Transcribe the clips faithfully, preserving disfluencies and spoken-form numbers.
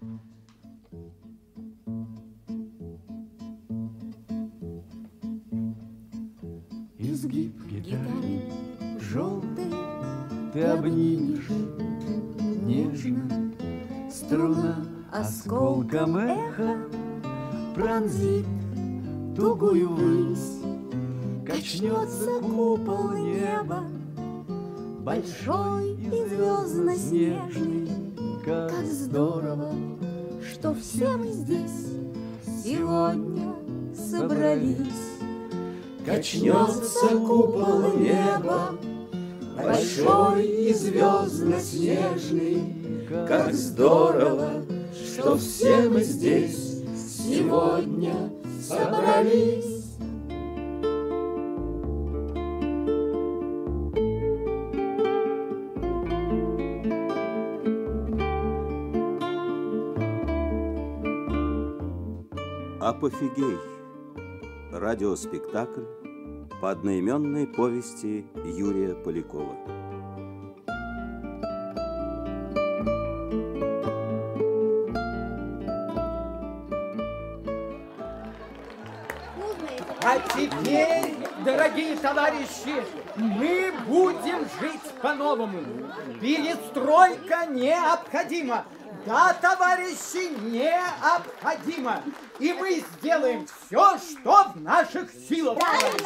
Изгиб гитары желтой ты обнимешь нежно, струна осколком эха пронзит тугую высь, качнется купол неба, большой и звездно-снежный. Как здорово, что все мы здесь сегодня собрались. Качнется купол неба, большой и звездно-снежный. Как здорово, что все мы здесь сегодня собрались. Апофигей. Радиоспектакль по одноименной повести Юрия Полякова. А теперь, дорогие товарищи, мы будем жить по-новому. Перестройка необходима. Да, товарищи, необходимо. И мы сделаем все, что в наших силах.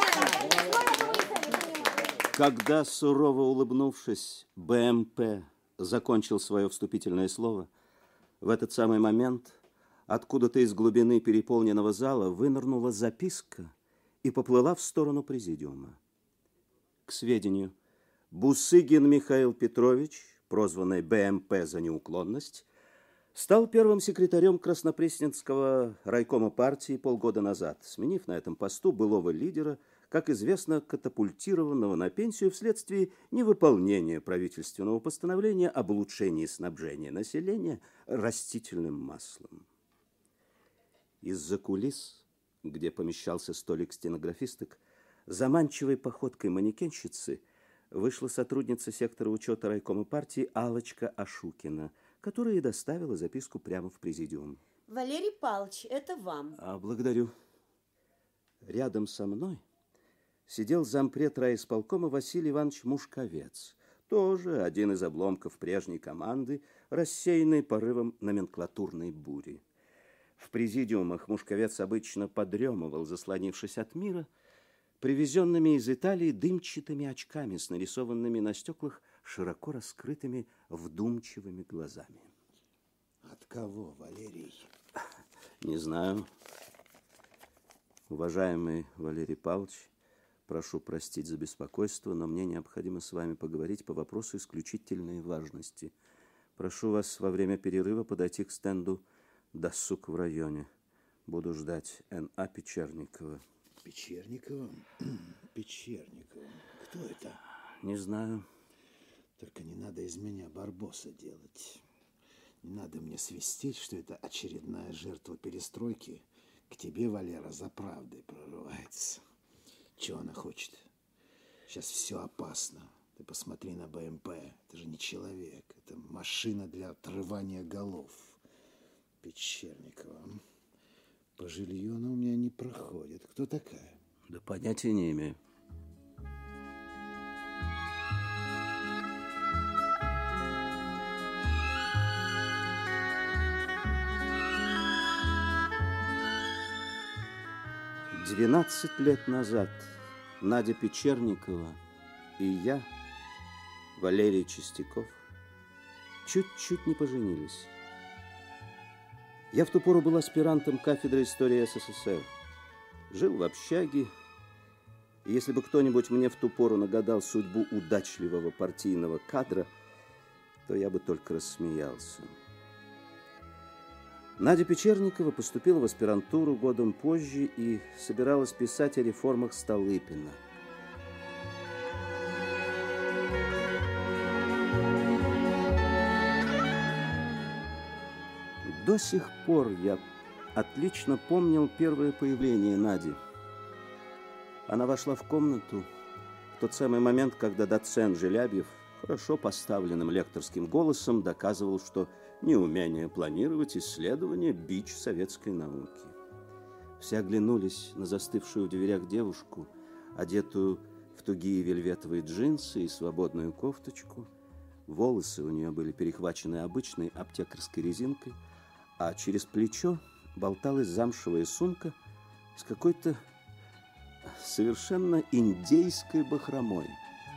Когда, сурово улыбнувшись, БМП закончил свое вступительное слово, в этот самый момент откуда-то из глубины переполненного зала вынырнула записка и поплыла в сторону президиума. К сведению, Бусыгин Михаил Петрович, прозванный БМП за неуклонность, стал первым секретарем Краснопресненского райкома партии полгода назад, сменив на этом посту былого лидера, как известно, катапультированного на пенсию вследствие невыполнения правительственного постановления об улучшении снабжения населения растительным маслом. Из-за кулис, где помещался столик стенографисток, заманчивой походкой манекенщицы вышла сотрудница сектора учета райкома партии Аллочка Ашукина, которая и доставила записку прямо в президиум. Валерий Павлович, это вам. А, благодарю. Рядом со мной сидел зампред райисполкома Василий Иванович Мушковец, тоже один из обломков прежней команды, рассеянный порывом номенклатурной бури. В президиумах Мушковец обычно подремывал, заслонившись от мира, привезенными из Италии дымчатыми очками с нарисованными на стеклах широко раскрытыми вдумчивыми глазами. От кого, Валерий? Не знаю. Уважаемый Валерий Павлович, прошу простить за беспокойство, но мне необходимо с вами поговорить по вопросу исключительной важности. Прошу вас во время перерыва подойти к стенду «Досуг в районе». Буду ждать Н А Печерникова. Печерникова? Печерникова. Кто это? Не знаю. Только не надо из меня барбоса делать. Не надо мне свистеть, что это очередная жертва перестройки к тебе, Валера, за правдой прорывается. Чего она хочет? Сейчас все опасно. Ты посмотри на БМП. Это же не человек. Это машина для отрывания голов. Печерникова. По жилью она у меня не проходит. Кто такая? Да понятия не имею. Двенадцать лет назад Надя Печерникова и я, Валерий Чистяков, чуть-чуть не поженились. Я в ту пору был аспирантом кафедры истории С С С Р. Жил в общаге. И если бы кто-нибудь мне в ту пору нагадал судьбу удачливого партийного кадра, то я бы только рассмеялся. Надя Печерникова поступила в аспирантуру годом позже и собиралась писать о реформах Столыпина. До сих пор я отлично помнил первое появление Нади. Она вошла в комнату в тот самый момент, когда доцент Желябьев хорошо поставленным лекторским голосом доказывал, что неумение планировать исследования – бич советской науки. Все оглянулись на застывшую в дверях девушку, одетую в тугие вельветовые джинсы и свободную кофточку. Волосы у нее были перехвачены обычной аптекарской резинкой, а через плечо болталась замшевая сумка с какой-то совершенно индейской бахромой.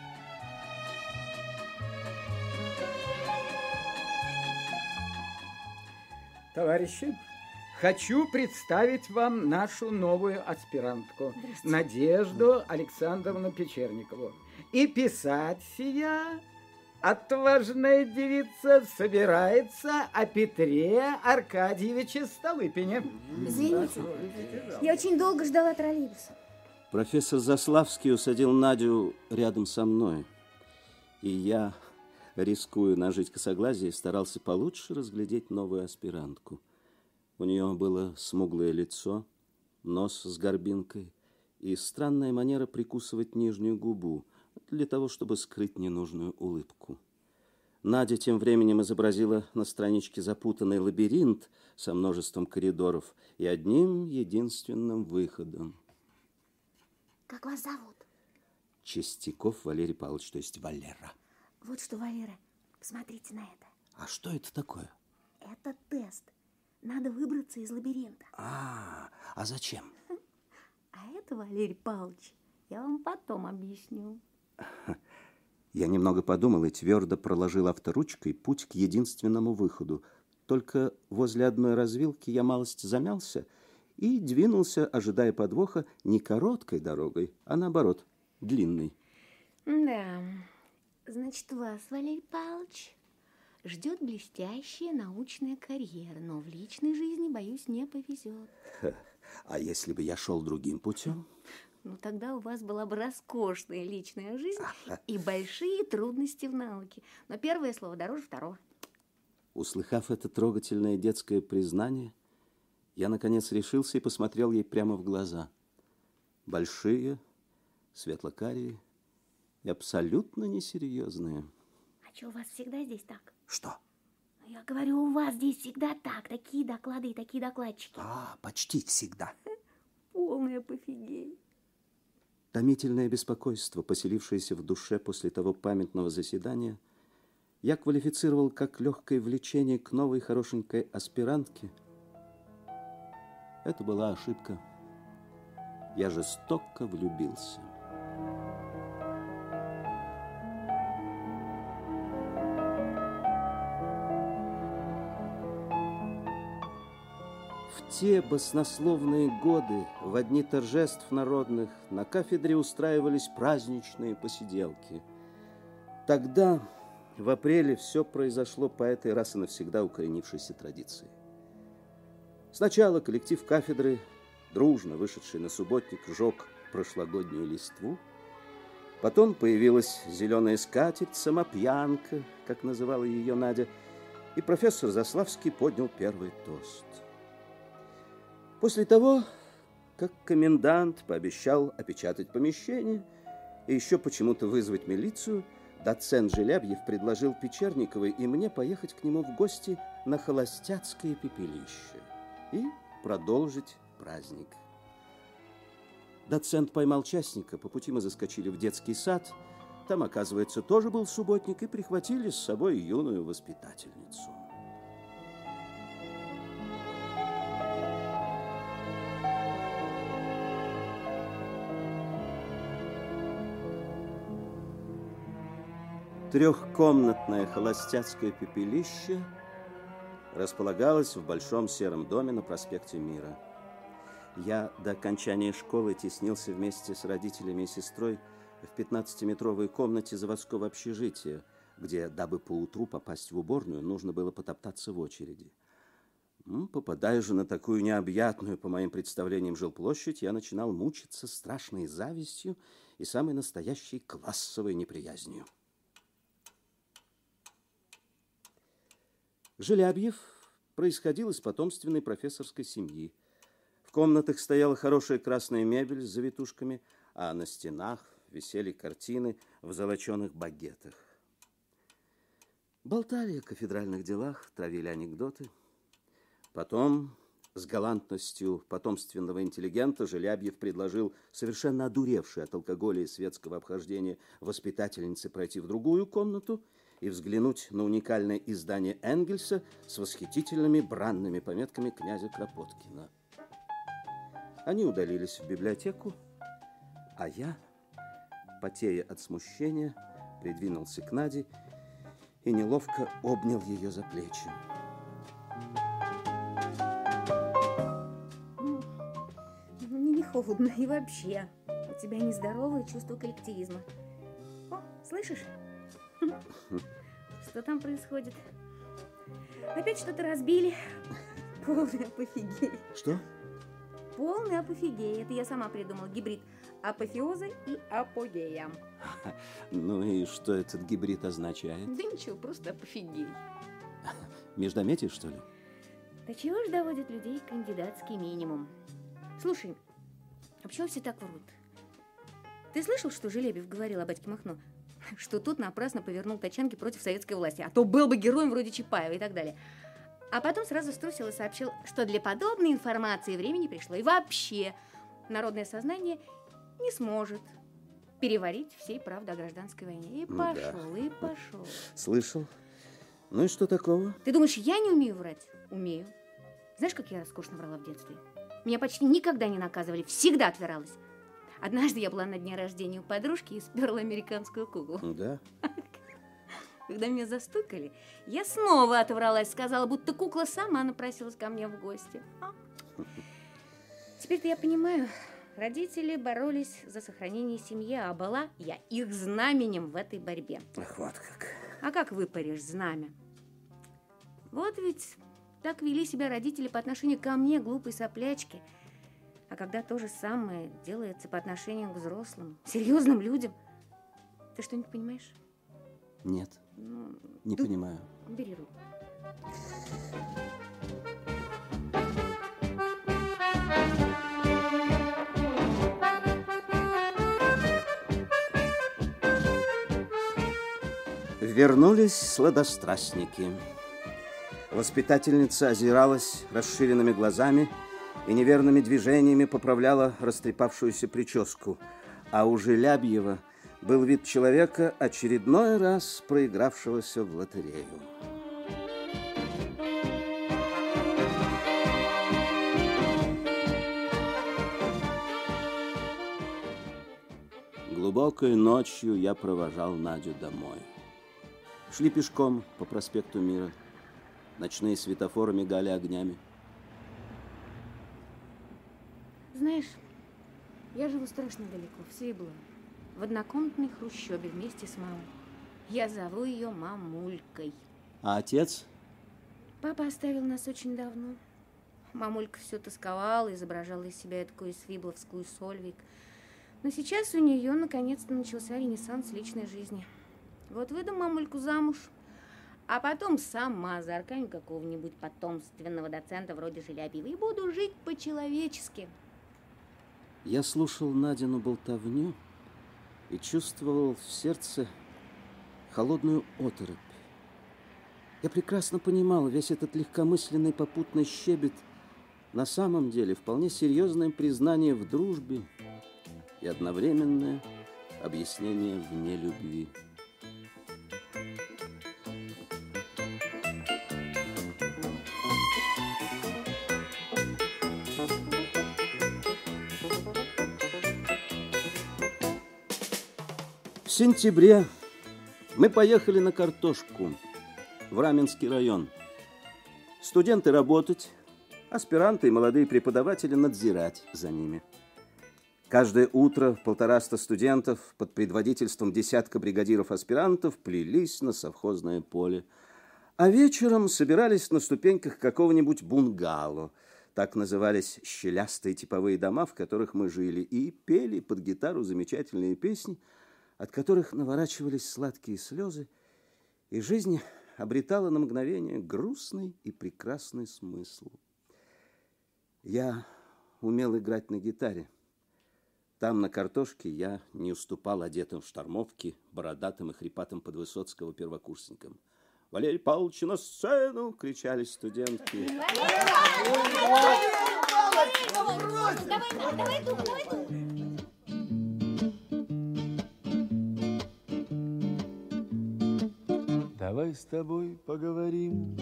Товарищи, хочу представить вам нашу новую аспирантку, Надежду Александровну Печерникову. И писать сия отважная девица собирается о Петре Аркадьевиче Столыпине. Извините, я очень долго ждала троллейбуса. Профессор Заславский усадил Надю рядом со мной, и я, рискуя нажить косоглазие, старался получше разглядеть новую аспирантку. У нее было смуглое лицо, нос с горбинкой и странная манера прикусывать нижнюю губу для того, чтобы скрыть ненужную улыбку. Надя тем временем изобразила на страничке запутанный лабиринт со множеством коридоров и одним единственным выходом. Как вас зовут? Чистяков Валерий Павлович, то есть Валера. Вот что, Валера, посмотрите на это. А что это такое? Это тест. Надо выбраться из лабиринта. А, а зачем? А это, Валерий Павлович, я вам потом объясню. Я немного подумал и твердо проложил авторучкой путь к единственному выходу. Только возле одной развилки я малость замялся и двинулся, ожидая подвоха, не короткой дорогой, а наоборот, длинной. Да, значит, вас, Валерий Павлович, ждет блестящая научная карьера, но в личной жизни, боюсь, не повезет. А если бы я шел другим путем? Ну, тогда у вас была бы роскошная личная жизнь и большие трудности в науке. Но первое слово дороже второго. Услыхав это трогательное детское признание, я, наконец, решился и посмотрел ей прямо в глаза. Большие, светло-карие и абсолютно несерьезные. А что, у вас всегда здесь так? Что? Я говорю, у вас здесь всегда так. Такие доклады и такие докладчики. А, почти всегда. Полная пофигень. Томительное беспокойство, поселившееся в душе после того памятного заседания, я квалифицировал как легкое влечение к новой хорошенькой аспирантке. Это была ошибка. Я жестоко влюбился. В те баснословные годы, в дни торжеств народных, на кафедре устраивались праздничные посиделки. Тогда, в апреле, все произошло по этой раз и навсегда укоренившейся традиции. Сначала коллектив кафедры, дружно вышедший на субботник, сжег прошлогоднюю листву. Потом появилась зеленая скатерть, самопьянка, как называла ее Надя, и профессор Заславский поднял первый тост. После того, как комендант пообещал опечатать помещение и еще почему-то вызвать милицию, доцент Желябьев предложил Печерниковой и мне поехать к нему в гости на холостяцкое пепелище и продолжить праздник. Доцент поймал частника, по пути мы заскочили в детский сад. Там, оказывается, тоже был субботник, и прихватили с собой юную воспитательницу. Трехкомнатное холостяцкое пепелище располагалось в большом сером доме на проспекте Мира. Я до окончания школы теснился вместе с родителями и сестрой в пятнадцатиметровой комнате заводского общежития, где, дабы поутру попасть в уборную, нужно было потоптаться в очереди. Попадая же на такую необъятную, по моим представлениям, жилплощадь, я начинал мучиться страшной завистью и самой настоящей классовой неприязнью. Желябьев происходил из потомственной профессорской семьи. В комнатах стояла хорошая красная мебель с завитушками, а на стенах висели картины в золоченых багетах. Болтали о кафедральных делах, травили анекдоты. Потом, с галантностью потомственного интеллигента, Желябьев предложил совершенно одуревшей от алкоголя и светского обхождения воспитательнице пройти в другую комнату и взглянуть на уникальное издание Энгельса с восхитительными бранными пометками князя Кропоткина. Они удалились в библиотеку, а я, потея от смущения, придвинулся к Наде и неловко обнял ее за плечи. Мне не холодно и вообще. У тебя нездоровое чувство коллективизма. О, слышишь? Что там происходит? Опять что-то разбили. Полный апофигей. Что? Полный апофигей. Это я сама придумала. Гибрид апофеоза и апогея. Ну и что этот гибрид означает? Да ничего, просто апофигей. Междометие, что ли? Да чего ж доводит людей кандидатский минимум? Слушай, а почему все так врут? Ты слышал, что Желябьев говорил о батьке Махно? Что тот напрасно повернул тачанки против советской власти, а то был бы героем вроде Чапаева и так далее. А потом сразу струсил и сообщил, что для подобной информации времени пришло. И вообще, народное сознание не сможет переварить всей правды о гражданской войне. И пошел, да. и пошел. Слышал. Ну и что такого? Ты думаешь, я не умею врать? Умею. Знаешь, как я роскошно врала в детстве? Меня почти никогда не наказывали, всегда отвиралась. Однажды я была на дне рождения у подружки и сперла американскую куклу. Да? Когда меня застукали, я снова отвралась, сказала, будто кукла сама напросилась ко мне в гости. А? Теперь-то я понимаю, родители боролись за сохранение семьи, а была я их знаменем в этой борьбе. Ах, вот как. А как выпаришь знамя? Вот ведь так вели себя родители по отношению ко мне, глупой соплячке. А когда то же самое делается по отношению к взрослым, серьезным людям, ты что-нибудь понимаешь? Нет, ну, не ду... понимаю. Бери руку. Вернулись сладострастники. Воспитательница озиралась расширенными глазами и неверными движениями поправляла растрепавшуюся прическу, а у Желябьева был вид человека, очередной раз проигравшегося в лотерею. Глубокой ночью я провожал Надю домой. Шли пешком по проспекту Мира. Ночные светофоры мигали огнями. Знаешь, я живу страшно далеко, в Свиблово, в однокомнатной хрущебе вместе с мамой. Я зову ее мамулькой. А отец? Папа оставил нас очень давно. Мамулька все тосковала, изображала из себя такую свибловскую Сольвик. Но сейчас у нее наконец-то начался ренессанс личной жизни. Вот выдам мамульку замуж, а потом сама заарканю какого-нибудь потомственного доцента вроде Желябьева и буду жить по-человечески. Я слушал Надину болтовню и чувствовал в сердце холодную оторопь. Я прекрасно понимал, весь этот легкомысленный попутный щебет на самом деле вполне серьезное признание в дружбе и одновременное объяснение в нелюбви. В сентябре мы поехали на картошку в Раменский район. Студенты работать, аспиранты и молодые преподаватели надзирать за ними. Каждое утро полтораста студентов под предводительством десятка бригадиров-аспирантов плелись на совхозное поле, а вечером собирались на ступеньках какого-нибудь бунгало. Так назывались щелястые типовые дома, в которых мы жили, и пели под гитару замечательные песни, от которых наворачивались сладкие слезы, и жизнь обретала на мгновение грустный и прекрасный смысл. Я умел играть на гитаре. Там, на картошке, я не уступал одетым в штормовки бородатым и хрипатым под Высоцкого первокурсникам. Валерий Павлович на сцену!» — кричали студентки. Давай, давай, давай. Давай с тобой поговорим.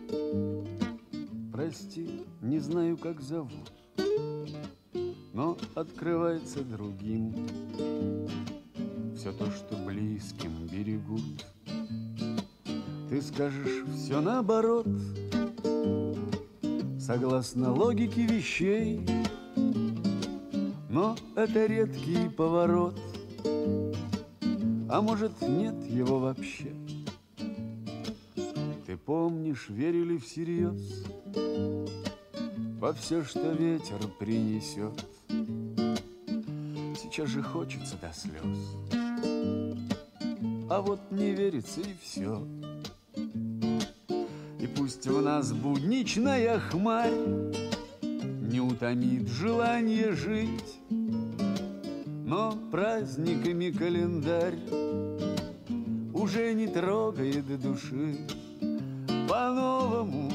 Прости, не знаю, как зовут, но открывается другим все то, что близким берегут. Ты скажешь все наоборот, согласно логике вещей, но это редкий поворот, а может, нет его вообще. Ты помнишь, верили всерьез во все, что ветер принесет. Сейчас же хочется до слез, а вот не верится и все. И пусть в нас будничная хмарь не утомит желание жить, но праздниками календарь уже не трогает души. По-новому,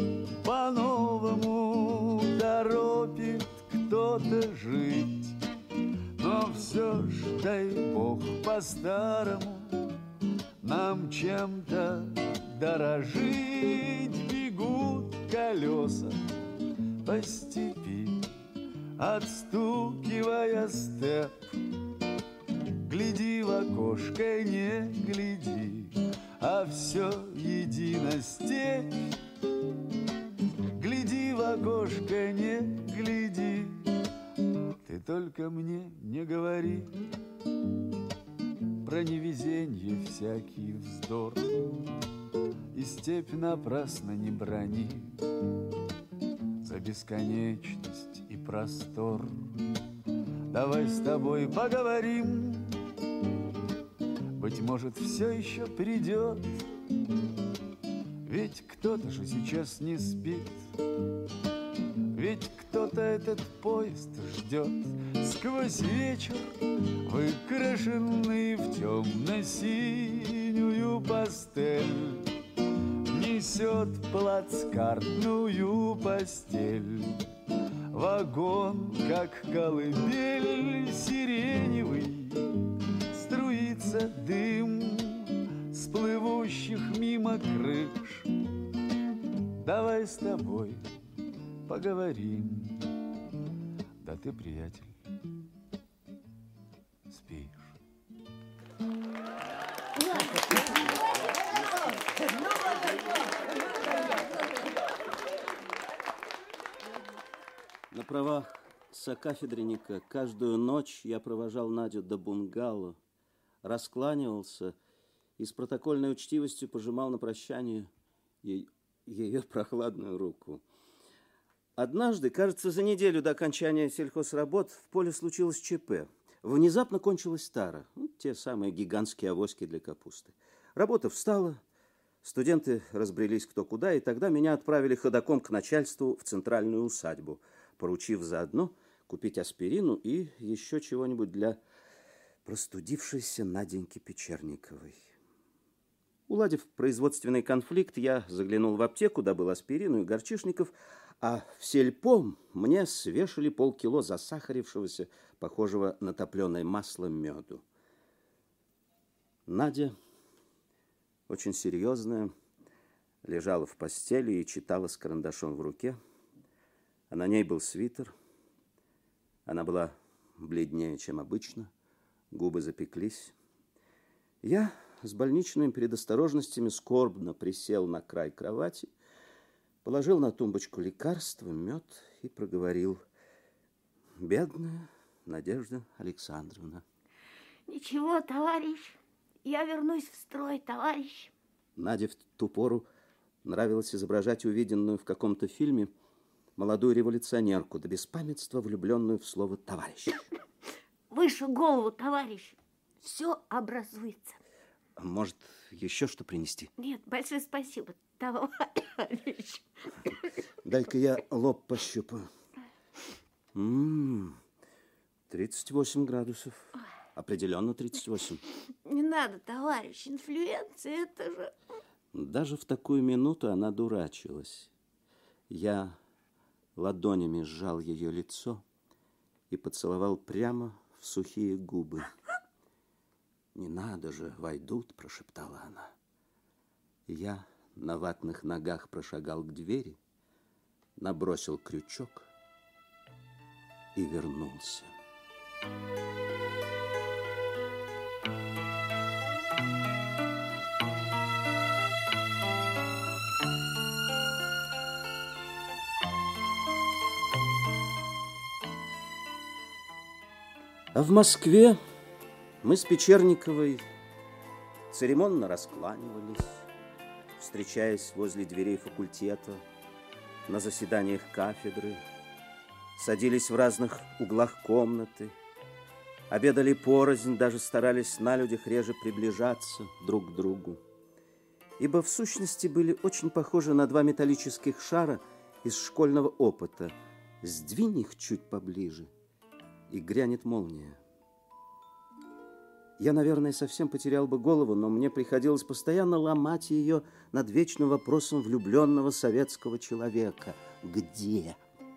по-новому торопит кто-то жить, но все ж, дай Бог, по-старому нам чем-то дорожить. Бегут колеса по степи, отстукивая степ. Гляди в окошко, не гляди, а все едино степь. Гляди в окошко, не гляди, ты только мне не говори про невезенье всякий вздор, и степь напрасно не брони за бесконечность и простор. Давай с тобой поговорим, быть может, все еще придет, ведь кто-то же сейчас не спит, ведь кто-то этот поезд ждет. Сквозь вечер, выкрашенный в темно-синюю пастель, несет плацкартную постель. Вагон, как колыбель сиреневый, струится дым с плывущих мимо крыш. Давай с тобой поговорим. Да ты, приятель, спишь. На правах сокафедренника каждую ночь я провожал Надю до бунгало, раскланивался и с протокольной учтивостью пожимал на прощание ее, ее прохладную руку. Однажды, кажется, за неделю до окончания сельхозработ в поле случилось ЧП. Внезапно кончилась тара, ну, те самые гигантские авоськи для капусты. Работа встала, студенты разбрелись кто куда, и тогда меня отправили ходоком к начальству в центральную усадьбу, поручив заодно купить аспирину и еще чего-нибудь для простудившейся Наденьки Печерниковой. Уладив производственный конфликт, я заглянул в аптеку, добыл аспирину и горчишников, а в сельпо мне свешали полкило засахарившегося, похожего на топленое масло, меду. Надя, очень серьезная, лежала в постели и читала с карандашом в руке, а на ней был свитер. Она была бледнее, чем обычно, губы запеклись. Я с больничными предосторожностями скорбно присел на край кровати, положил на тумбочку лекарства, мед и проговорил: «Бедная Надежда Александровна». Ничего, товарищ, я вернусь в строй, товарищ. Наде в ту пору нравилось изображать увиденную в каком-то фильме молодую революционерку, до беспамятства влюбленную в слово «товарищ». Выше голову, товарищ, все образуется. Может, еще что принести? Нет, большое спасибо, товарищ. Дай-ка я лоб пощупаю. М-м, тридцать восемь градусов. Определенно тридцать восемь. Не надо, товарищ, инфлюенция, это же... Даже в такую минуту она дурачилась. Я ладонями сжал ее лицо и поцеловал прямо в сухие губы. «Не надо же, войдут», — прошептала она. Я на ватных ногах прошагал к двери, набросил крючок и вернулся. А в Москве мы с Печерниковой церемонно раскланивались, встречаясь возле дверей факультета, на заседаниях кафедры, садились в разных углах комнаты, обедали порознь, даже старались на людях реже приближаться друг к другу, ибо в сущности были очень похожи на два металлических шара из школьного опыта. Сдвинь их чуть поближе, и грянет молния. Я, наверное, совсем потерял бы голову, но мне приходилось постоянно ломать ее над вечным вопросом влюбленного советского человека. Где?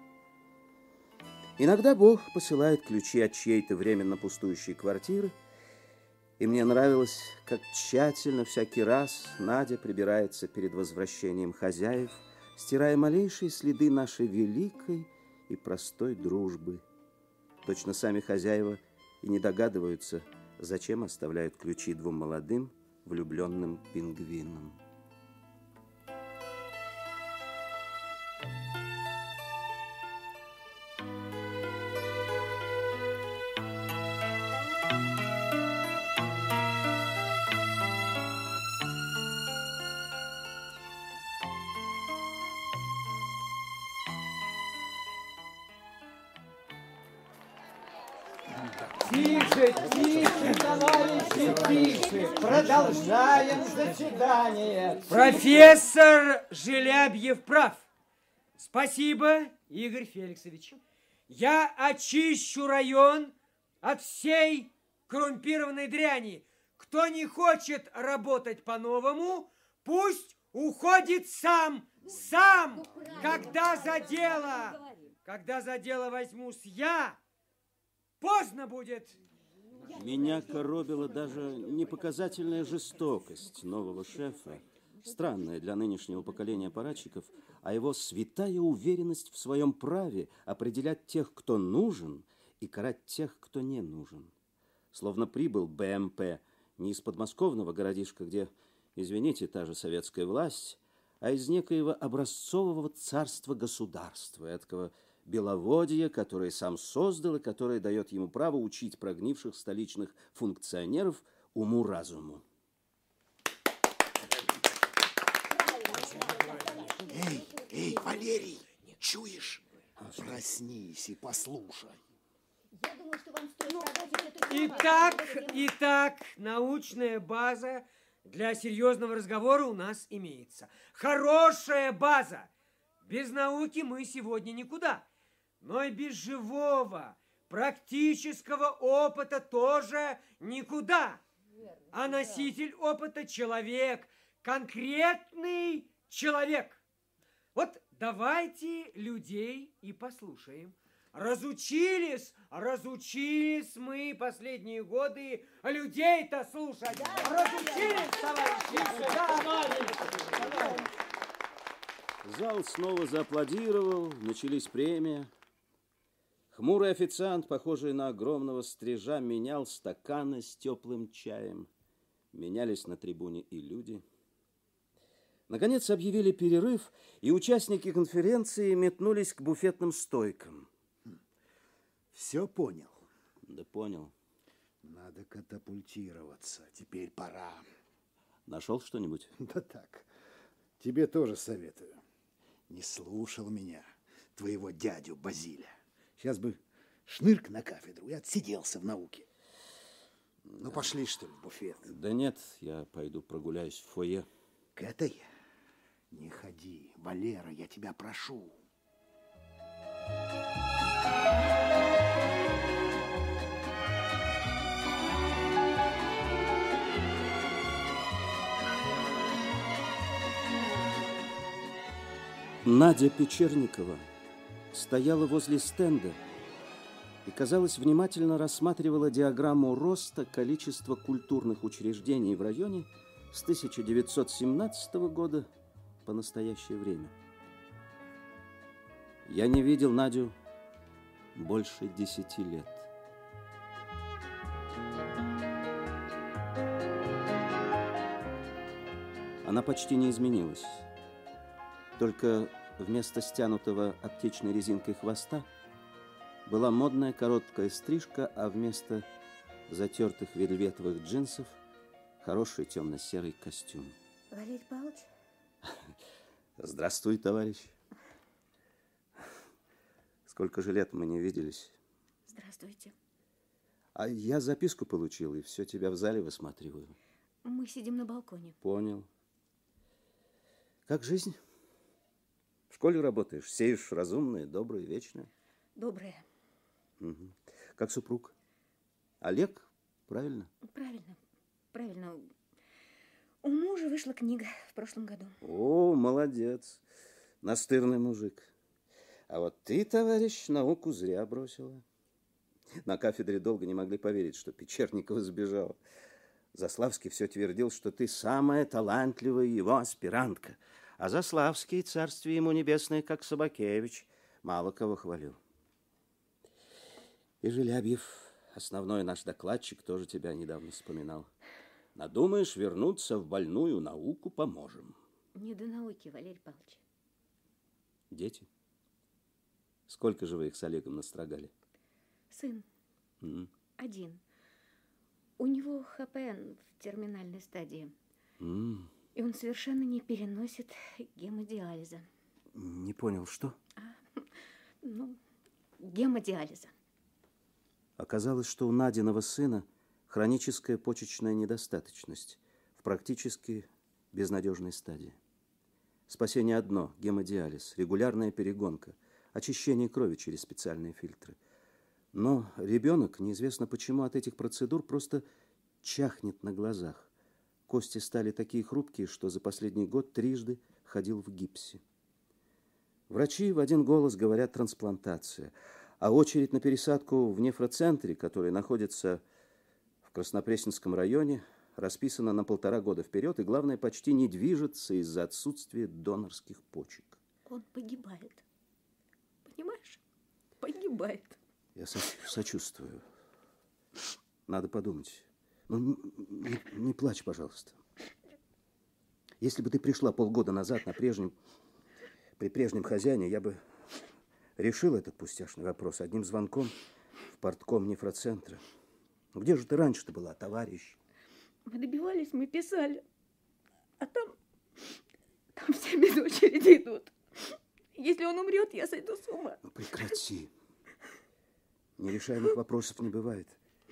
Иногда Бог посылает ключи от чьей-то временно пустующей квартиры, и мне нравилось, как тщательно всякий раз Надя прибирается перед возвращением хозяев, стирая малейшие следы нашей великой и простой дружбы. Точно сами хозяева и не догадываются, зачем оставляют ключи двум молодым влюбленным пингвинам. Тише, тише, товарищи, тише. Продолжаем заседание. Профессор Желябьев прав. Спасибо, Игорь Феликсович. Я очищу район от всей коррумпированной дряни. Кто не хочет работать по-новому, пусть уходит сам, сам. Когда за дело, когда за дело возьмусь я, поздно будет. Меня коробила даже непоказательная жестокость нового шефа, странная для нынешнего поколения аппаратчиков, а его святая уверенность в своем праве определять тех, кто нужен, и карать тех, кто не нужен. Словно прибыл Бэ Эм Пэ не из подмосковного городишка, где, извините, та же советская власть, а из некоего образцового царства государства, эткого беловодье, которое сам создал и которое дает ему право учить прогнивших столичных функционеров уму-разуму. Эй, эй, Валерий, чуешь? Проснись и послушай. Я думаю, что вам стоит продать эту... Итак, итак, научная база для серьезного разговора у нас имеется. Хорошая база. Без науки мы сегодня никуда. Но и без живого, практического опыта тоже никуда. А носитель опыта – человек, конкретный человек. Вот давайте людей и послушаем. Разучились, разучились мы последние годы людей-то слушать. Разучились, товарищи. Зал снова зааплодировал, начались премии. Хмурый официант, похожий на огромного стрижа, менял стаканы с теплым чаем. Менялись на трибуне и люди. Наконец объявили перерыв, и участники конференции метнулись к буфетным стойкам. Все понял? Да понял. Надо катапультироваться. Теперь пора. Нашел что-нибудь? Да так. Тебе тоже советую. Не слушал меня, твоего дядю Базиля. Сейчас бы шнырк на кафедру и отсиделся в науке. Ну, пошли, что ли, в буфет? Да нет, я пойду прогуляюсь в фойе. К этой? Не ходи, Валера, я тебя прошу. Надя Печерникова стояла возле стенда и, казалось, внимательно рассматривала диаграмму роста количества культурных учреждений в районе с тысяча девятьсот семнадцатого года по настоящее время. Я не видел Надю больше десяти лет. Она почти не изменилась. Только вместо стянутого аптечной резинкой хвоста была модная короткая стрижка, а вместо затертых вельветовых джинсов хороший темно-серый костюм. Валерий Павлович? Здравствуй, товарищ. Сколько же лет мы не виделись. Здравствуйте. А я записку получил, и все тебя в зале высматриваю. Мы сидим на балконе. Понял. Как жизнь? В школе работаешь, сеешь разумное, доброе, вечное? Доброе. Угу. Как супруг? Олег, правильно? Правильно, правильно. У мужа вышла книга в прошлом году. О, молодец. Настырный мужик. А вот ты, товарищ, науку зря бросила. На кафедре долго не могли поверить, что Печерникова сбежала. Заславский все твердил, что ты самая талантливая его аспирантка. А Заславский, царствие ему небесное, как Собакевич, мало кого хвалил. И Желябьев, основной наш докладчик, тоже тебя недавно вспоминал. Надумаешь вернуться в больную науку, поможем. Не до науки, Валерий Павлович. Дети? Сколько же вы их с Олегом настрогали? Сын. Mm. Один. У него ха пэ эн в терминальной стадии. Mm. И он совершенно не переносит гемодиализа. Не понял, что? А, ну, гемодиализа. Оказалось, что у Надиного сына хроническая почечная недостаточность в практически безнадежной стадии. Спасение одно – гемодиализ, регулярная перегонка, очищение крови через специальные фильтры. Но ребенок, неизвестно почему, от этих процедур просто чахнет на глазах. Кости стали такие хрупкие, что за последний год трижды ходил в гипсе. Врачи в один голос говорят трансплантация, а очередь на пересадку в нефроцентре, который находится в Краснопресненском районе, расписана на полтора года вперед, и, главное, почти не движется из-за отсутствия донорских почек. Он погибает. Понимаешь? Погибает. Я со- сочувствую. Надо подумать. Ну, не, не плачь, пожалуйста. Если бы ты пришла полгода назад на прежнем, при прежнем хозяине, я бы решил этот пустяшный вопрос одним звонком в портком нефроцентра. Где же ты раньше-то была, товарищ? Мы добивались, мы писали. А там, там все без очереди идут. Если он умрет, я сойду с ума. Ну, прекрати. Нерешаемых вопросов не бывает.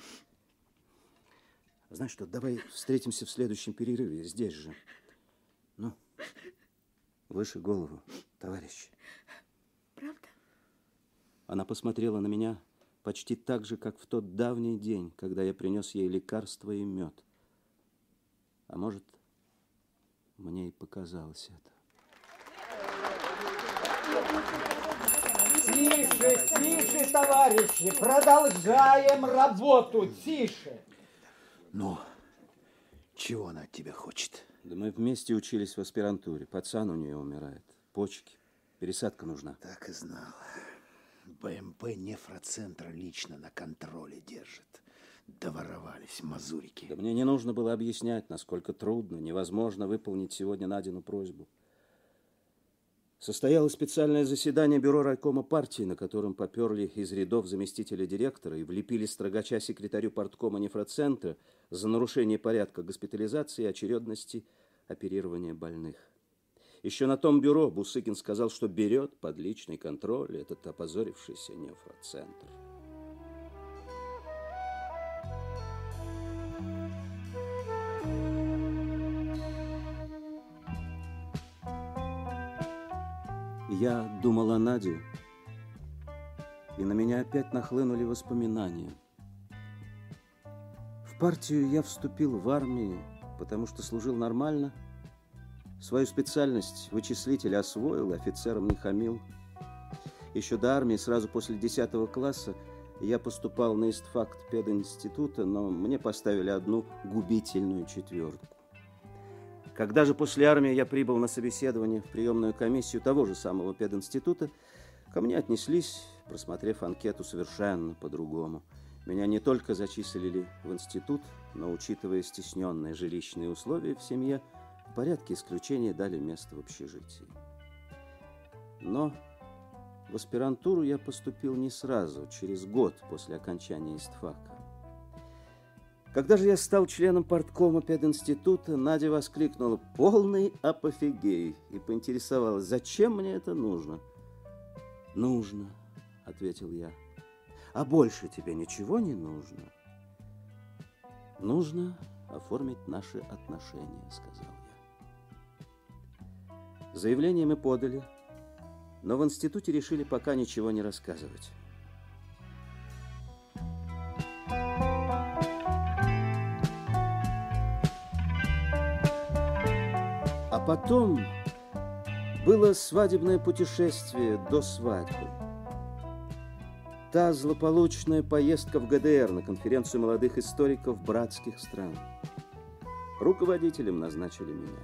Знаешь что, давай встретимся в следующем перерыве, здесь же. Ну, выше голову, товарищ. Правда? Она посмотрела на меня почти так же, как в тот давний день, когда я принес ей лекарство и мед. А может, мне и показалось это. Тише, тише, товарищи, продолжаем работу, тише. Ну, чего она от тебя хочет? Да мы вместе учились в аспирантуре. Пацан у нее умирает. Почки. Пересадка нужна. Так и знал. бэ эм пэ нефроцентр лично на контроле держит. Доворовались мазурики. Да мне не нужно было объяснять, насколько трудно, невозможно выполнить сегодня Надину просьбу. Состоялось специальное заседание бюро райкома партии, на котором поперли из рядов заместителя директора и влепили строгача секретарю парткома нефроцентра за нарушение порядка госпитализации и очередности оперирования больных. Еще на том бюро Бусыкин сказал, что берет под личный контроль этот опозорившийся нефроцентр. Я думал о Наде, и на меня опять нахлынули воспоминания. В партию я вступил в армию, потому что служил нормально Свою специальность вычислителя освоил, офицером не хамил. Еще до армии, сразу после десятого класса, я поступал на истфакт пединститута, но мне поставили одну губительную четверку. Когда же после армии я прибыл на собеседование в приемную комиссию того же самого пединститута, ко мне отнеслись, просмотрев анкету, совершенно по-другому. Меня не только зачислили в институт, но, учитывая стесненные жилищные условия в семье, в порядке исключения дали место в общежитии. Но в аспирантуру я поступил не сразу, через год после окончания истфака. Когда же я стал членом парткома пединститута, Надя воскликнула: «Полный апофигей!» и поинтересовалась: «Зачем мне это нужно?» «Нужно», — ответил я. «А больше тебе ничего не нужно?» «Нужно оформить наши отношения», — сказал я. Заявление мы подали, но в институте решили пока ничего не рассказывать. А потом было свадебное путешествие до свадьбы. Та злополучная поездка в ГДР на конференцию молодых историков братских стран. Руководителем назначили меня.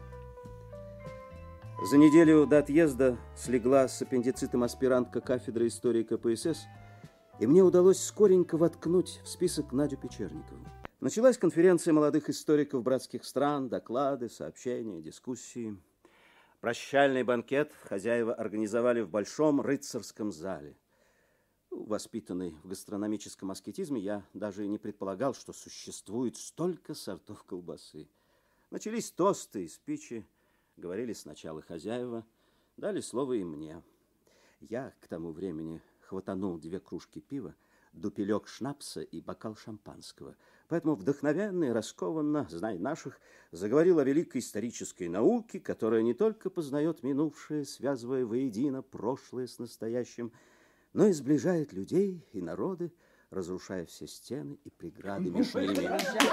За неделю до отъезда слегла с аппендицитом аспирантка кафедры истории ка пэ эс эс, и мне удалось скоренько воткнуть в список Надю Печерникову. Началась конференция молодых историков братских стран, доклады, сообщения, дискуссии. Прощальный банкет хозяева организовали в большом рыцарском зале. Воспитанный в гастрономическом аскетизме, я даже и не предполагал, что существует столько сортов колбасы. Начались тосты и спичи. Говорили сначала хозяева, дали слово и мне. Я к тому времени хватанул две кружки пива, дупелек шнапса и бокал шампанского. Поэтому вдохновенно и раскованно, зная наших, заговорил о великой исторической науке, которая не только познает минувшее, связывая воедино прошлое с настоящим, но и сближает людей и народы, разрушая все стены и преграды между ними.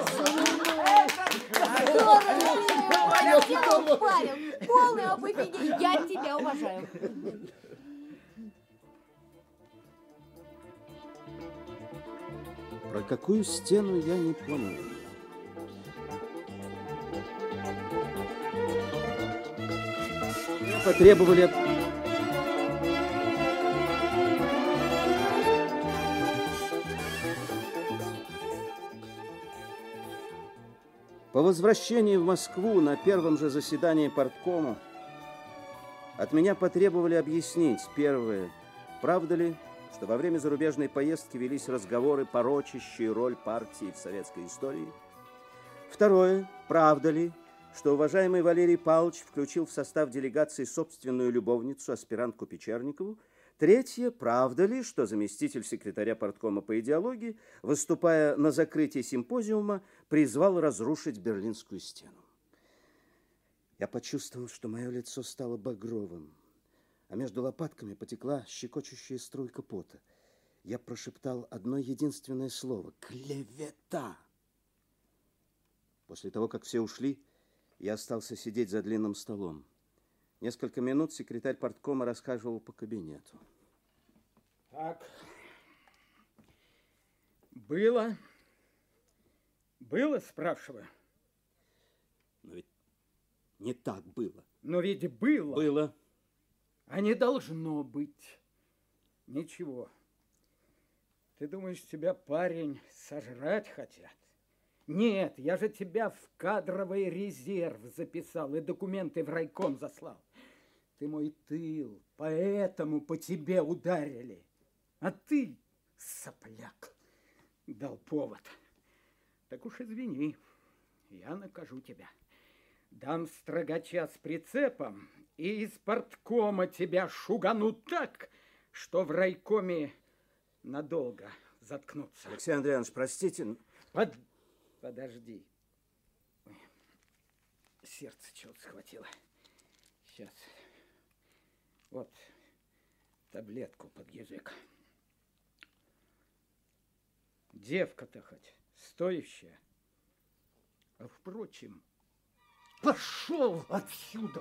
Полный апофигей, я тебя уважаю. Про какую стену я не понял. Мне потребовали... По возвращении в Москву на первом же заседании парткома от меня потребовали объяснить: первое, правда ли, что во время зарубежной поездки велись разговоры, порочащие роль партии в советской истории? Второе, правда ли, что уважаемый Валерий Павлович включил в состав делегации собственную любовницу, аспирантку Печерникову? Третье, правда ли, что заместитель секретаря парткома по идеологии, выступая на закрытии симпозиума, призвал разрушить Берлинскую стену? Я почувствовал, что мое лицо стало багровым, а между лопатками потекла щекочущая струйка пота. Я прошептал одно единственное слово: «Клевета!». После того, как все ушли, я остался сидеть за длинным столом. Несколько минут секретарь парткома расхаживал по кабинету. Так. Было? Было, спрашиваю? Но ведь не так было. Но ведь было. Было. А не должно быть. Ничего. Ты думаешь, тебя, парень, сожрать хотят? Нет, я же тебя в кадровый резерв записал и документы в райком заслал. Ты мой тыл, поэтому по тебе ударили. А ты, сопляк, дал повод. Так уж извини, я накажу тебя. Дам строгача с прицепом и из парткома тебя шугану так, что в райкоме надолго заткнутся. Алексей Андреевич, простите. Под... Подожди. Ой, сердце чего-то схватило. Сейчас. Вот таблетку под язык. Девка-то хоть стоящая. А впрочем, Пошел отсюда!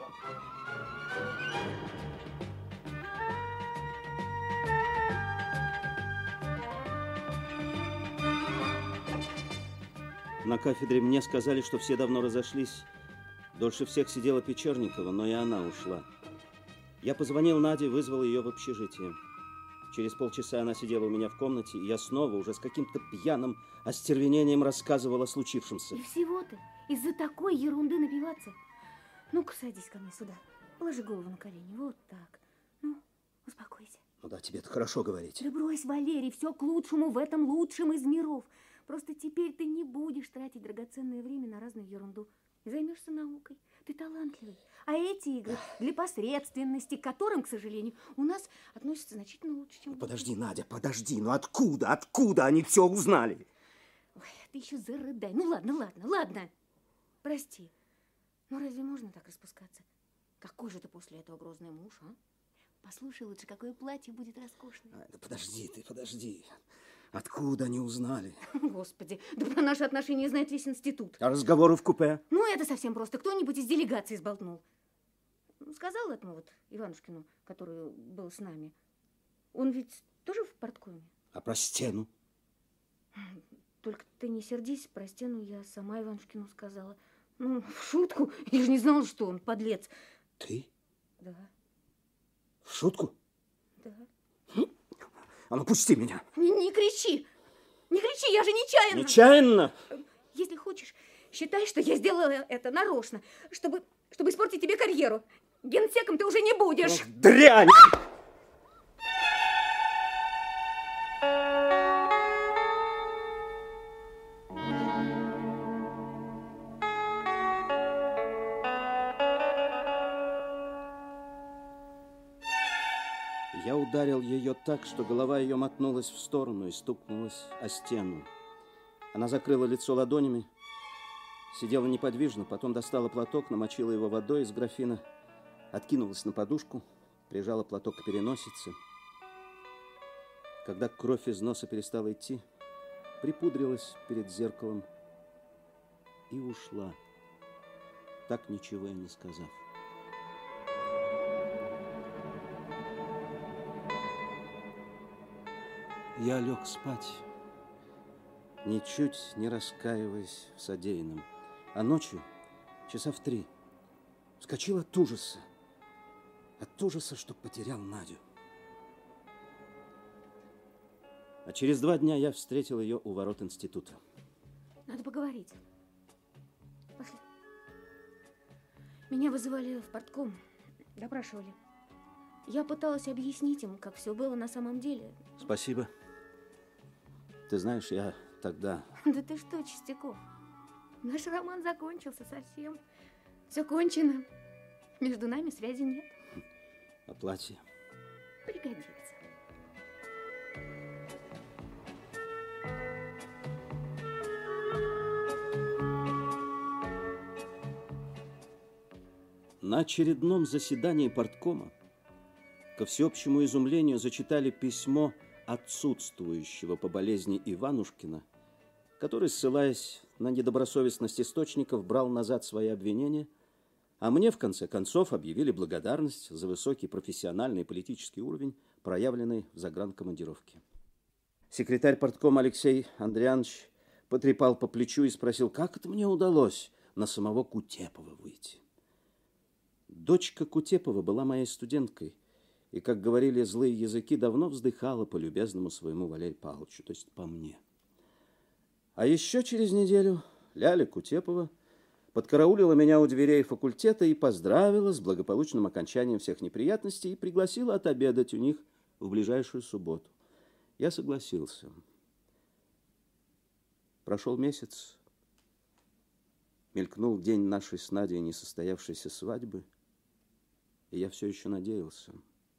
На кафедре мне сказали, что все давно разошлись. Дольше всех сидела Печерникова, но и она ушла. Я позвонил Наде, вызвал ее в общежитие. Через полчаса она сидела у меня в комнате, и я снова уже с каким-то пьяным остервенением рассказывал о случившемся. И всего-то из-за такой ерунды напиваться. Ну-ка, садись ко мне сюда. Положи голову на колени. Вот так. Ну, успокойся. Ну да, тебе это хорошо говорить. Да брось, Валерий, все к лучшему в этом лучшем из миров. Просто теперь ты не будешь тратить драгоценное время на разную ерунду. И займешься наукой. Ты талантливый. А эти игры для посредственности, к которым, к сожалению, у нас относятся значительно лучше, чем... Ну, подожди, Надя, подожди. Ну откуда, откуда они все узнали? Ой, ты еще зарыдай. Ну ладно, ладно, ладно. Прости. Но разве можно так распускаться? Какой же ты после этого грозный муж, а? Послушай лучше, какое платье будет роскошное. А, да подожди ты, подожди. Откуда они узнали? Господи, да про наши отношения знает весь институт. А разговоры в купе? Ну, это совсем просто. Кто-нибудь из делегации сболтнул. Сказал этому вот Иванушкину, который был с нами. Он ведь тоже в парткоме? А про стену? Только ты не сердись, про стену я сама Иванушкину сказала. Ну, в шутку. Я же не знала, что он подлец. Ты? Да. В шутку? Да. А ну, пусти меня. Не, не кричи. Не кричи, я же нечаянно. Нечаянно? Если хочешь, считай, что я сделала это нарочно, чтобы, чтобы испортить тебе карьеру. Генсеком ты уже не будешь. Ох, дрянь! Я ударил ее так, что голова ее мотнулась в сторону и стукнулась о стену. Она закрыла лицо ладонями, сидела неподвижно, потом достала платок, намочила его водой из графина, откинулась на подушку, прижала платок к переносице. Когда кровь из носа перестала идти, припудрилась перед зеркалом и ушла, так ничего и не сказав. Я лег спать, ничуть не раскаиваясь в содеянном. А ночью, часа в три, вскочил от ужаса. От ужаса, что потерял Надю. А через два дня я встретил ее у ворот института. Надо поговорить. Пошли. Меня вызывали в партком, допрашивали. Я пыталась объяснить им, как все было на самом деле. Спасибо. Ты знаешь, я тогда... Да ты что, Чистяков? Наш роман закончился совсем. Все кончено. Между нами связи нет. А платье? Пригодится. На очередном заседании парткома ко всеобщему изумлению зачитали письмо отсутствующего по болезни Иванушкина, который, ссылаясь на недобросовестность источников, брал назад свои обвинения, а мне, в конце концов, объявили благодарность за высокий профессиональный и политический уровень, проявленный в загранкомандировке. Секретарь парткома Алексей Андрианович потрепал по плечу и спросил, как это мне удалось на самого Кутепова выйти. Дочка Кутепова была моей студенткой, и, как говорили злые языки, давно вздыхала по любезному своему Валерию Павловичу, то есть по мне. А еще через неделю Ляля Кутепова подкараулила меня у дверей факультета и поздравила с благополучным окончанием всех неприятностей и пригласила отобедать у них в ближайшую субботу. Я согласился. Прошел месяц, мелькнул день нашей с Надей несостоявшейся свадьбы, и я все еще надеялся.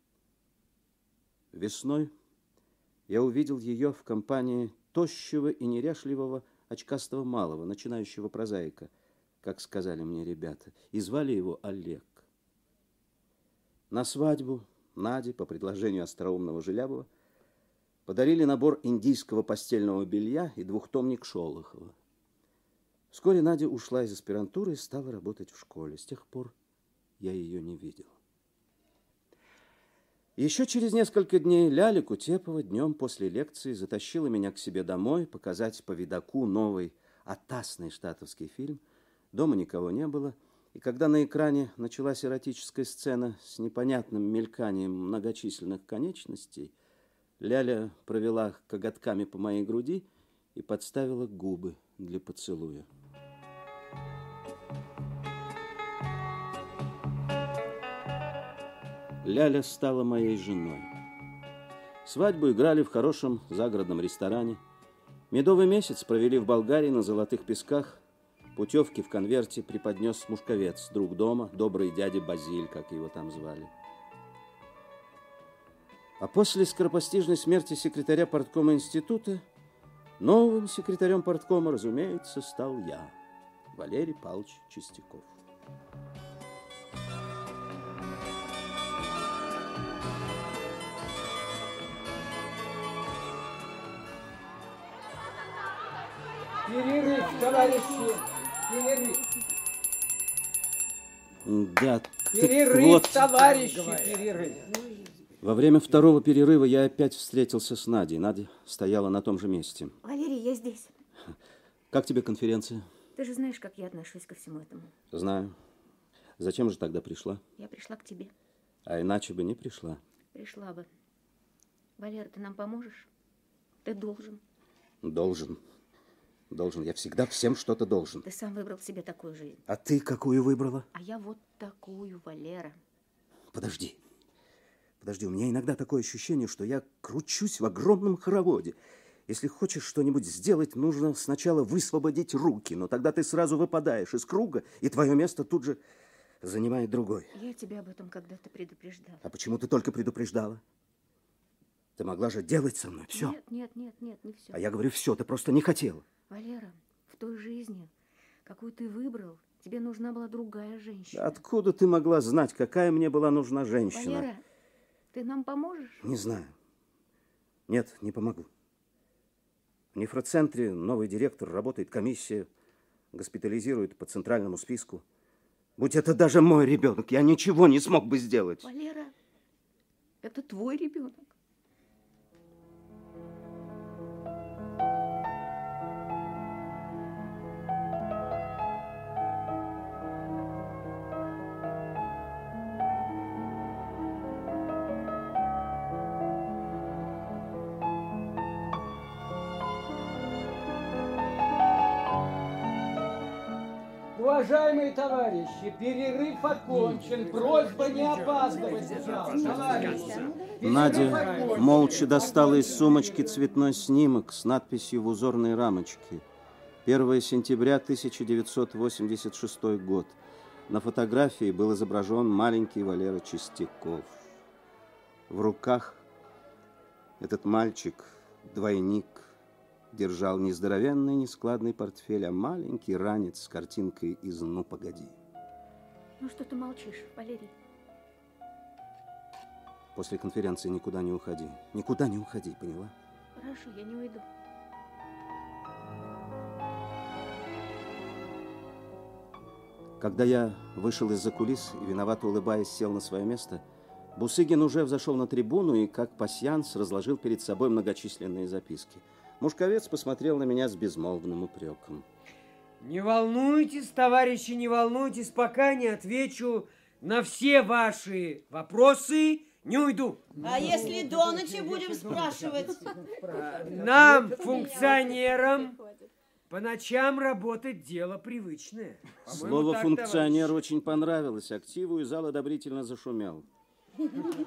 Весной я увидел ее в компании тощего и неряшливого очкастого малого, начинающего прозаика, как сказали мне ребята, и звали его Олег. На свадьбу Наде, по предложению остроумного Желябова, подарили набор индийского постельного белья и двухтомник Шолохова. Вскоре Надя ушла из аспирантуры и стала работать в школе. С тех пор я ее не видел. Еще через несколько дней Ляля Кутепова днем после лекции затащила меня к себе домой показать по видаку новый атасный штатовский фильм. Дома никого не было, и когда на экране началась эротическая сцена с непонятным мельканием многочисленных конечностей, Ляля провела коготками по моей груди и подставила губы для поцелуя. Ляля стала моей женой. Свадьбу играли в хорошем загородном ресторане. Медовый месяц провели в Болгарии на Золотых Песках. Путевки в конверте преподнес Мушковец, друг дома, добрый дядя Базиль, как его там звали. А после скоропостижной смерти секретаря парткома института новым секретарем парткома, разумеется, стал я, Валерий Павлович Чистяков. Перерыв, товарищи! Перерыв! Да, перерыв, вот, товарищи, перерыв! Во время второго перерыва я опять встретился с Надей. Надя стояла на том же месте. Валерий, я здесь. Как тебе конференция? Ты же знаешь, как я отношусь ко всему этому. Знаю. Зачем же тогда пришла? Я пришла к тебе. А иначе бы не пришла. Пришла бы. Валера, ты нам поможешь? Ты должен. Должен. Должен. Я всегда всем что-то должен. Ты сам выбрал себе такую жизнь. А ты какую выбрала? А я вот такую, Валера. Подожди. Подожди, у меня иногда такое ощущение, что я кручусь в огромном хороводе. Если хочешь что-нибудь сделать, нужно сначала высвободить руки, но тогда ты сразу выпадаешь из круга, и твое место тут же занимает другой. Я тебя об этом когда-то предупреждала. А почему ты только предупреждала? Ты могла же делать со мной все. Нет, нет, нет, нет, не все. А я говорю, все, ты просто не хотела. Валера, в той жизни, какую ты выбрал, тебе нужна была другая женщина. Откуда ты могла знать, какая мне была нужна женщина? Валера, ты нам поможешь? Не знаю. Нет, не помогу. В нефроцентре новый директор, работает комиссия, госпитализирует по центральному списку. Будь это даже мой ребенок, я ничего не смог бы сделать. Валера, это твой ребенок. Уважаемые товарищи, перерыв окончен. Просьба не опаздывать. Надя молча достала из сумочки цветной снимок с надписью в узорной рамочке. первое сентября тысяча девятьсот восемьдесят шестой год. На фотографии был изображен маленький Валера Чистяков. В руках этот мальчик, двойник, держал не здоровенный, нескладный портфель, а маленький ранец с картинкой из «Ну, погоди». Ну, что ты молчишь, Валерий? После конференции никуда не уходи. Никуда не уходи, поняла? Хорошо, я не уйду. Когда я вышел из-за кулис и, виновато улыбаясь, сел на свое место, Бусыгин уже взошел на трибуну и, как пасьянс, разложил перед собой многочисленные записки. Мушковец посмотрел на меня с безмолвным упреком. Не волнуйтесь, товарищи, не волнуйтесь, пока не отвечу на все ваши вопросы, не уйду. А если до ночи будем спрашивать? Нам, функционерам, по ночам работать дело привычное. Слово так, «функционер» товарищ. Очень понравилось активу, и зал одобрительно зашумел. Где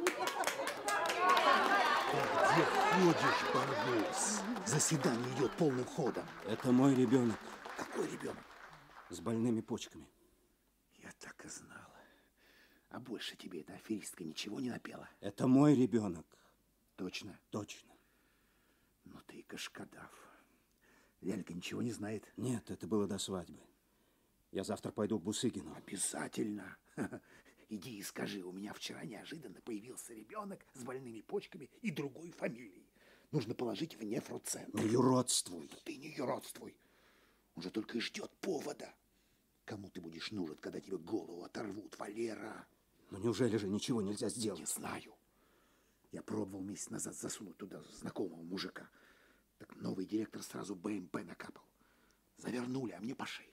ходишь, Барбос? Заседание идет полным ходом. Это мой ребенок. Какой ребенок? С больными почками. Я так и знала. А больше тебе эта аферистка ничего не напела? Это мой ребенок. Точно? Точно. Ну ты и кашкадав. Лялька ничего не знает? Нет, это было до свадьбы. Я завтра пойду к Бусыгину. Обязательно. Иди и скажи, у меня вчера неожиданно появился ребенок с больными почками и другой фамилией. Нужно положить в нефроцентр. Не юродствуй. Ты не юродствуй. Он же только и ждет повода. Кому ты будешь нужен, когда тебе голову оторвут, Валера? Ну неужели же ничего нельзя сделать? Не знаю. Я пробовал месяц назад засунуть туда знакомого мужика. Так новый директор сразу бэ эм пэ накапал. Завернули, а мне по шее.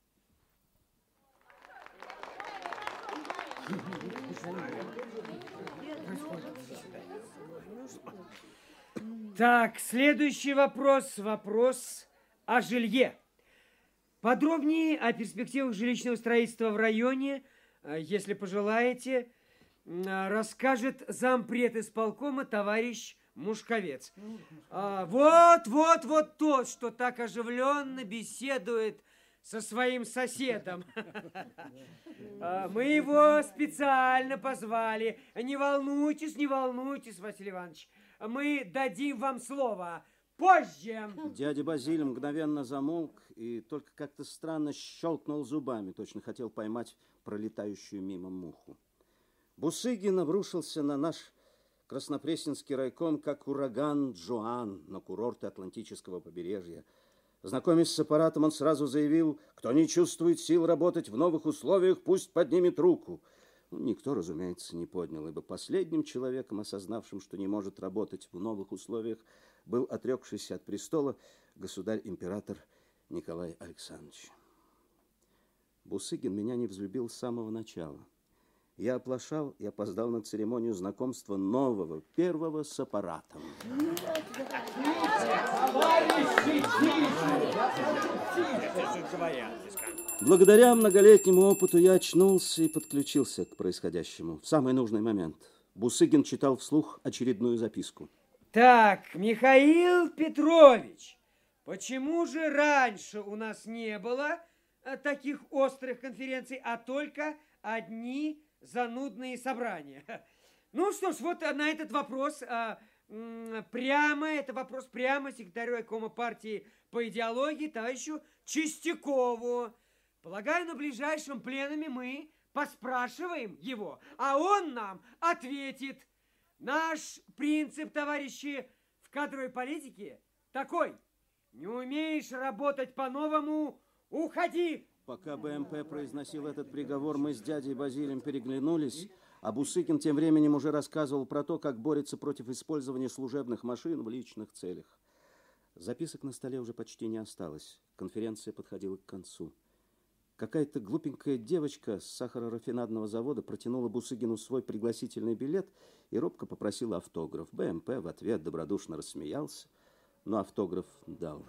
Так, следующий вопрос. Вопрос о жилье. Подробнее о перспективах жилищного строительства в районе, если пожелаете, расскажет зампред исполкома товарищ Мушковец. А, вот, вот, вот тот, что так оживленно беседует со своим соседом. Мы его специально позвали. Не волнуйтесь, не волнуйтесь, Василий Иванович. Мы дадим вам слово позже. Дядя Базиль мгновенно замолк и только как-то странно щелкнул зубами, точно хотел поймать пролетающую мимо муху. Бусыгин обрушился на наш Краснопресненский райком, как ураган Джоан на курорты Атлантического побережья. Знакомясь с аппаратом, он сразу заявил: кто не чувствует сил работать в новых условиях, пусть поднимет руку. Никто, разумеется, не поднял, ибо последним человеком, осознавшим, что не может работать в новых условиях, был отрекшийся от престола государь-император Николай Александрович. Бусыгин меня не взлюбил с самого начала. Я оплошал и опоздал на церемонию знакомства нового, первого с аппаратом. Благодаря многолетнему опыту я очнулся и подключился к происходящему в самый нужный момент. Бусыгин читал вслух очередную записку. Так, Михаил Петрович, почему же раньше у нас не было таких острых конференций, а только одни занудные собрания? Ну что ж, вот на этот вопрос а, прямо, это вопрос прямо секретарю райкома партии по идеологии товарищу Чистякову. Полагаю, на ближайшем пленуме мы поспрашиваем его, а он нам ответит. Наш принцип, товарищи, в кадровой политике такой: не умеешь работать по-новому, уходи. Пока бэ эм пэ произносил этот приговор, мы с дядей Базилем переглянулись, а Бусыгин тем временем уже рассказывал про то, как борется против использования служебных машин в личных целях. Записок на столе уже почти не осталось. Конференция подходила к концу. Какая-то глупенькая девочка с сахарорафинадного завода протянула Бусыгину свой пригласительный билет и робко попросила автограф. бэ эм пэ в ответ добродушно рассмеялся, но автограф дал.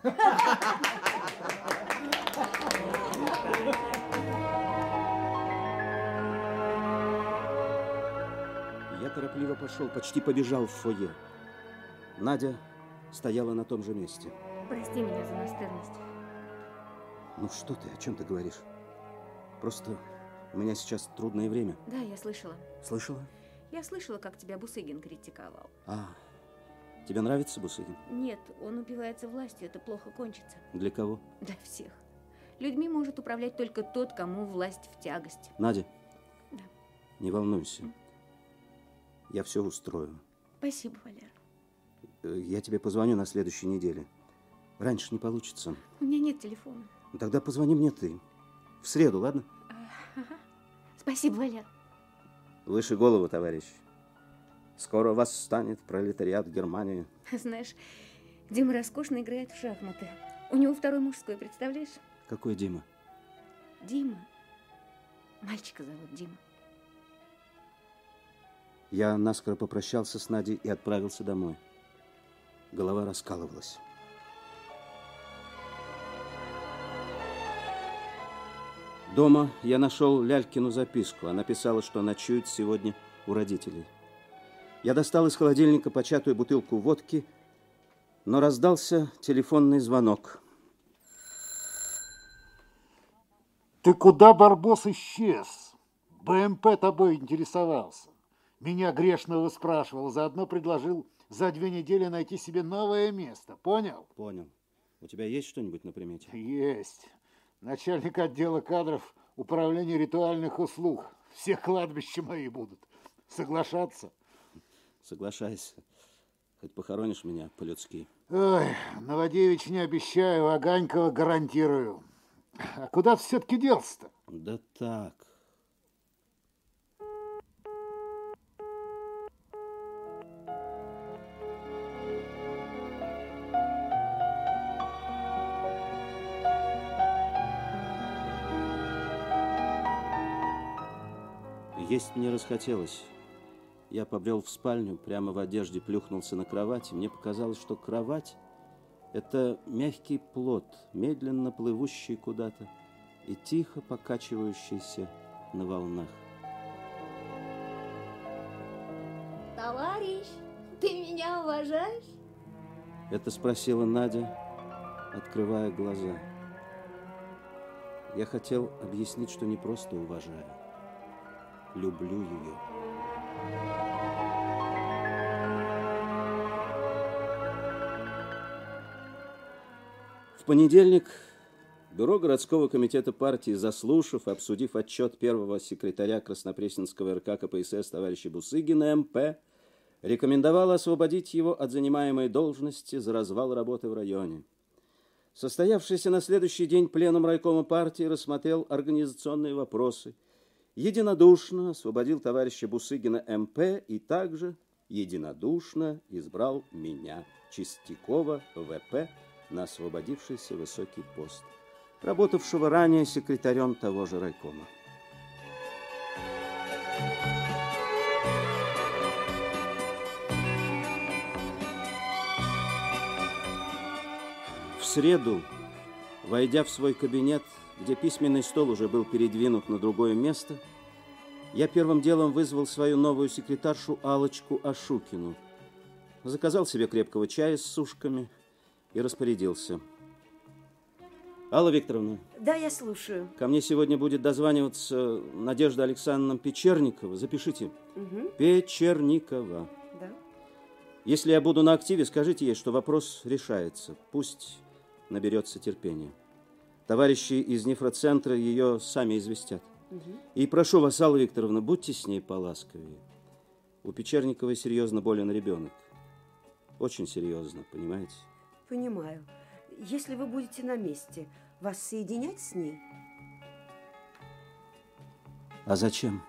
Я торопливо пошел, почти побежал в фойе. Надя стояла на том же месте. Прости меня за настырность. Ну что ты, о чем ты говоришь? Просто у меня сейчас трудное время. Да, я слышала. Слышала? Я слышала, как тебя Бусыгин критиковал. А, тебе нравится Бусыгин? Нет, он упивается властью, это плохо кончится. Для кого? Для всех. Людьми может управлять только тот, кому власть в тягость. Надя? Да. Не волнуйся. Я все устрою. Спасибо, Валера. Я тебе позвоню на следующей неделе. Раньше не получится. У меня нет телефона. Тогда позвони мне ты. В среду, ладно? Ага. Спасибо, Валер. Выше голову, товарищ. Скоро восстанет пролетариат Германии. Знаешь, Дима роскошно играет в шахматы. У него второй мужской, представляешь? Какой Дима? Дима. Мальчика зовут Дима. Я наскоро попрощался с Надей и отправился домой. Голова раскалывалась. Дома я нашел Лялькину записку. Она писала, что ночует сегодня у родителей. Я достал из холодильника початую бутылку водки, но раздался телефонный звонок. Ты куда, Барбос, исчез? бэ эм пэ тобой интересовался. Меня грешного спрашивал, заодно предложил за две недели найти себе новое место. Понял? Понял. У тебя есть что-нибудь на примете? Есть. Начальник отдела кадров управления ритуальных услуг. Все кладбища мои будут. Соглашаться? Соглашайся. Хоть похоронишь меня по-людски. Ой, Новодевич не обещаю, Ваганькова гарантирую. А куда ты все-таки делся-то? Да так. Есть мне расхотелось. Я побрел в спальню, прямо в одежде плюхнулся на кровать, и мне показалось, что кровать – это мягкий плод, медленно плывущий куда-то и тихо покачивающийся на волнах. Товарищ, ты меня уважаешь? Это спросила Надя, открывая глаза. Я хотел объяснить, что не просто уважаю, люблю ее. В понедельник бюро городского комитета партии, заслушав и обсудив отчет первого секретаря Краснопресненского РК КПСС товарища Бусыгина эм пэ, рекомендовало освободить его от занимаемой должности за развал работы в районе. Состоявшийся на следующий день пленум райкома партии рассмотрел организационные вопросы, единодушно освободил товарища Бусыгина эм пэ и также единодушно избрал меня, Чистякова вэ пэ, на освободившийся высокий пост, работавшего ранее секретарем того же райкома. В среду, войдя в свой кабинет, где письменный стол уже был передвинут на другое место, я первым делом вызвал свою новую секретаршу Аллочку Ашукину, заказал себе крепкого чая с сушками и распорядился. Алла Викторовна. Да, я слушаю. Ко мне сегодня будет дозваниваться Надежда Александровна Печерникова. Запишите. Угу. Печерникова. Да. Если я буду на активе, скажите ей, что вопрос решается. Пусть наберется терпения. Товарищи из нефроцентра ее сами известят. Угу. И прошу вас, Алла Викторовна, будьте с ней поласковее. У Печерниковой серьезно болен ребенок. Очень серьезно, понимаете? Понимаю. Если вы будете на месте, вас соединять с ней? А зачем?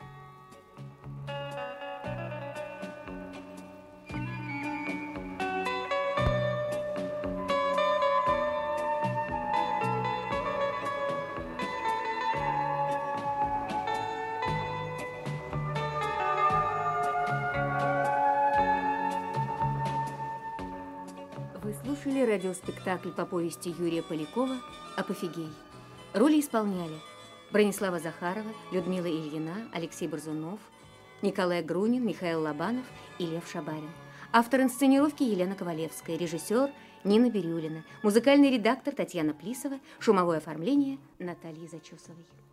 Вы слушали радиоспектакль по повести Юрия Полякова «Апофигей». Роли исполняли Бронислава Захарова, Людмила Ильина, Алексей Борзунов, Николай Грунин, Михаил Лобанов и Лев Шабарин. Автор инсценировки Елена Ковалевская, режиссер Нина Бирюлина, музыкальный редактор Татьяна Плисова, шумовое оформление Натальи Зачесовой.